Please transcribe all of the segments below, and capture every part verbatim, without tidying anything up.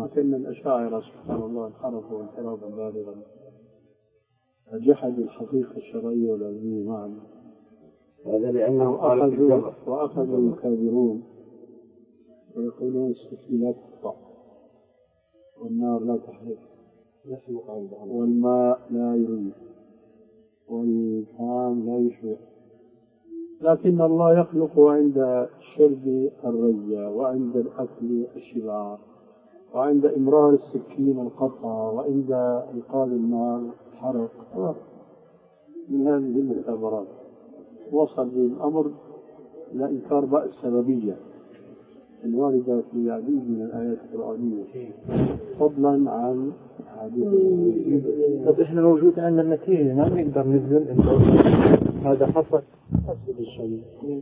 لكن الأشاعرة سبحان الله انحرفوا انحرافا بالغا، فجحدوا الحقيقة الشرعية والعلمية معا. هذا لأنه وأخذوا وأخذوا الكافرون ويقولون السفلى لا تقطع والنار لا تحرق والماء لا يروي والطعام لا يشبع، لكن الله يخلق عند الشرب الرية، وعند الأكل الشبع، وعند إمرار السكين القطع، وعند إيقاد النار الحرق. من هذه المختبرات وصل به الأمر إلى إنكار بقى السببية الواردة في عديد من الآيات القرآنية فضلا عن حديث. طب إحنا موجود عندنا النتيجة، ما نقدر نزل إنه هذا حصل حسب الشيء.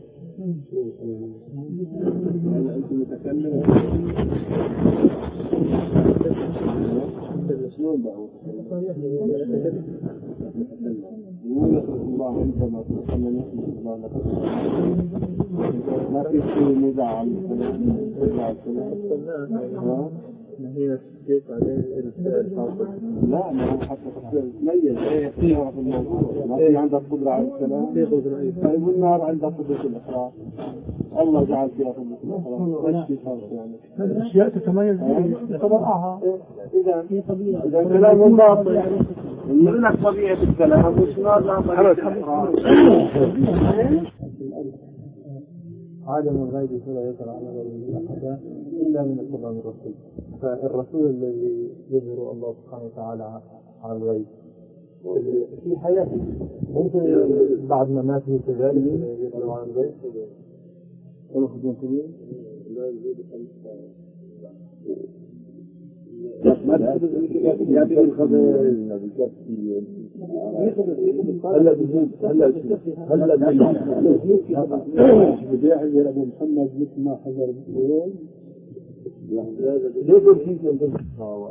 هل أنت متكلم؟ الأسلوب بعض الله عندما تتكلم الله لك ما في شيء نزاع هي سكيت عليه الفاصل. لا ما هو حتى تميز فيها في الموضوع، ما في عندك قدرة على السلام في قدرة. طيب والنار عندها قدرة الإخراج، الله جعل فيها قدرة الإخراج. يعني الأشياء تتميز بطبعها. إذا في طبيعة إذا كلام باطل يقول لك طبيعة الكلام والنار لا طبيعة الإخراج. عالم الغيب فلا يظهر على غيره أحدا إلا من اتباع الرسول. فالرسول الذي يظهر الله سبحانه وتعالى على الغيب في حياته ممكن بعد مماته كذلك يظهر على الغيب. ما تأخذ يأتي الخبر هلا بجيب هلا هلا بدي أحذر أبو محمد مثل ما حذر اليوم. ليه كل شيء